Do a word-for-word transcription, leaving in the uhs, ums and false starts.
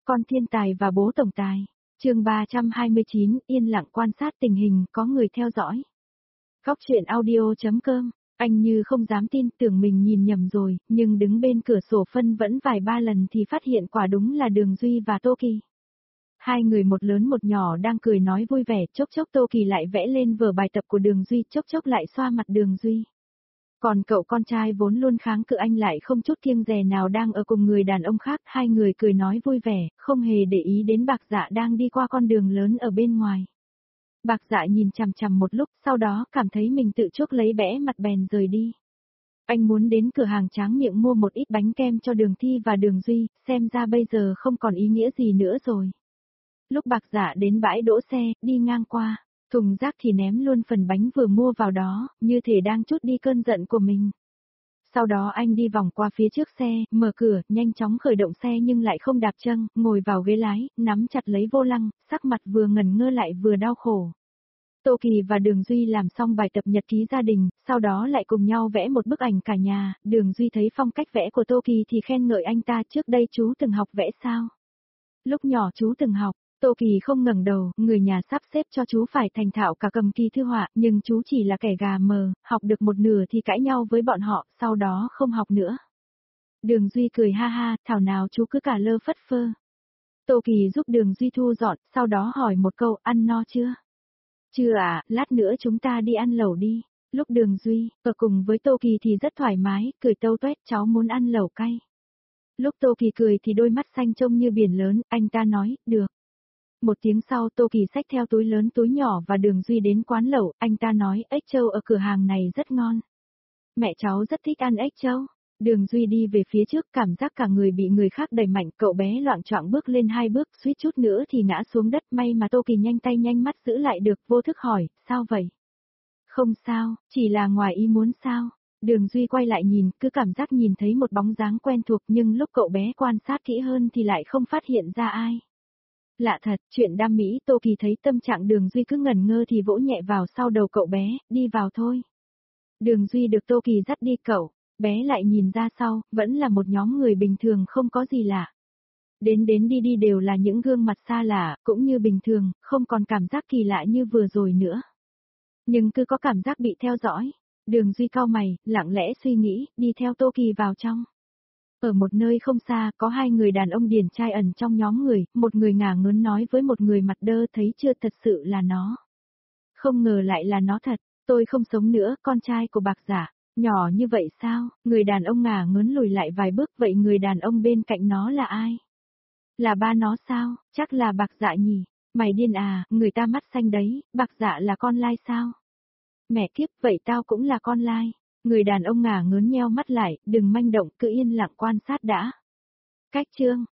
Con thiên tài và bố tổng tài. Chương ba trăm hai mươi chín, yên lặng quan sát tình hình, có người theo dõi. Góc truyện audio chấm com. Anh như không dám tin, tưởng mình nhìn nhầm rồi, nhưng đứng bên cửa sổ phân vẫn vài ba lần thì phát hiện quả đúng là Đường Duy và Tô Kỳ. Hai người một lớn một nhỏ đang cười nói vui vẻ, chốc chốc Tô Kỳ lại vẽ lên vở bài tập của Đường Duy, chốc chốc lại xoa mặt Đường Duy. Còn cậu con trai vốn luôn kháng cự anh lại không chút kiêng dè nào đang ở cùng người đàn ông khác, hai người cười nói vui vẻ, không hề để ý đến Bạc Dạ đang đi qua con đường lớn ở bên ngoài. Bạc Dạ nhìn chằm chằm một lúc, sau đó cảm thấy mình tự chuốc lấy bẽ mặt bèn rời đi. Anh muốn đến cửa hàng tráng miệng mua một ít bánh kem cho Đường Thi và Đường Duy, xem ra bây giờ không còn ý nghĩa gì nữa rồi. Lúc Bạc Dạ đến bãi đỗ xe, đi ngang qua, thùng rác thì ném luôn phần bánh vừa mua vào đó, như thể đang trút đi cơn giận của mình. Sau đó anh đi vòng qua phía trước xe, mở cửa, nhanh chóng khởi động xe nhưng lại không đạp chân, ngồi vào ghế lái, nắm chặt lấy vô lăng, sắc mặt vừa ngẩn ngơ lại vừa đau khổ. Tô Kỳ và Đường Duy làm xong bài tập nhật ký gia đình, sau đó lại cùng nhau vẽ một bức ảnh cả nhà, Đường Duy thấy phong cách vẽ của Tô Kỳ thì khen ngợi anh ta, trước đây chú từng học vẽ sao? Lúc nhỏ chú từng học. Tô Kỳ không ngẩng đầu, người nhà sắp xếp cho chú phải thành thạo cả cầm kỳ thư họa, nhưng chú chỉ là kẻ gà mờ, học được một nửa thì cãi nhau với bọn họ, sau đó không học nữa. Đường Duy cười ha ha, thảo nào chú cứ cả lơ phất phơ. Tô Kỳ giúp Đường Duy thu dọn, sau đó hỏi một câu, ăn no chưa? Chưa à, lát nữa chúng ta đi ăn lẩu đi. Lúc Đường Duy, ở cùng với Tô Kỳ thì rất thoải mái, cười tâu tuét, cháu muốn ăn lẩu cay. Lúc Tô Kỳ cười thì đôi mắt xanh trông như biển lớn, anh ta nói, được. Một tiếng sau Tô Kỳ xách theo túi lớn túi nhỏ và Đường Duy đến quán lẩu, anh ta nói ếch trâu ở cửa hàng này rất ngon. Mẹ cháu rất thích ăn ếch trâu. Đường Duy đi về phía trước, cảm giác cả người bị người khác đẩy mạnh, cậu bé loạng choạng bước lên hai bước, suýt chút nữa thì ngã xuống đất, may mà Tô Kỳ nhanh tay nhanh mắt giữ lại được, vô thức hỏi, sao vậy? Không sao, chỉ là ngoài ý muốn sao? Đường Duy quay lại nhìn, cứ cảm giác nhìn thấy một bóng dáng quen thuộc nhưng lúc cậu bé quan sát kỹ hơn thì lại không phát hiện ra ai. Lạ thật, chuyện đam mỹ, Tô Kỳ thấy tâm trạng Đường Duy cứ ngẩn ngơ thì vỗ nhẹ vào sau đầu cậu bé, đi vào thôi. Đường Duy được Tô Kỳ dắt đi, cậu bé lại nhìn ra sau, vẫn là một nhóm người bình thường không có gì lạ. Đến đến đi đi đều là những gương mặt xa lạ, cũng như bình thường, không còn cảm giác kỳ lạ như vừa rồi nữa. Nhưng cứ có cảm giác bị theo dõi. Đường Duy cau mày, lặng lẽ suy nghĩ, đi theo Tô Kỳ vào trong. Ở một nơi không xa, có hai người đàn ông điển trai ẩn trong nhóm người, một người ngả ngớn nói với một người mặt đơ, thấy chưa, thật sự là nó. Không ngờ lại là nó thật, tôi không sống nữa, con trai của Bạc Dạ. Nhỏ như vậy sao? Người đàn ông ngả ngớn lùi lại vài bước, vậy người đàn ông bên cạnh nó là ai? Là ba nó sao? Chắc là Bạc Dạ nhỉ? Mày điên à, người ta mắt xanh đấy, Bạc Dạ là con lai sao? Mẹ kiếp, vậy tao cũng là con lai. Người đàn ông ngả ngớn nheo mắt lại, đừng manh động, cứ yên lặng quan sát đã. Cách chương.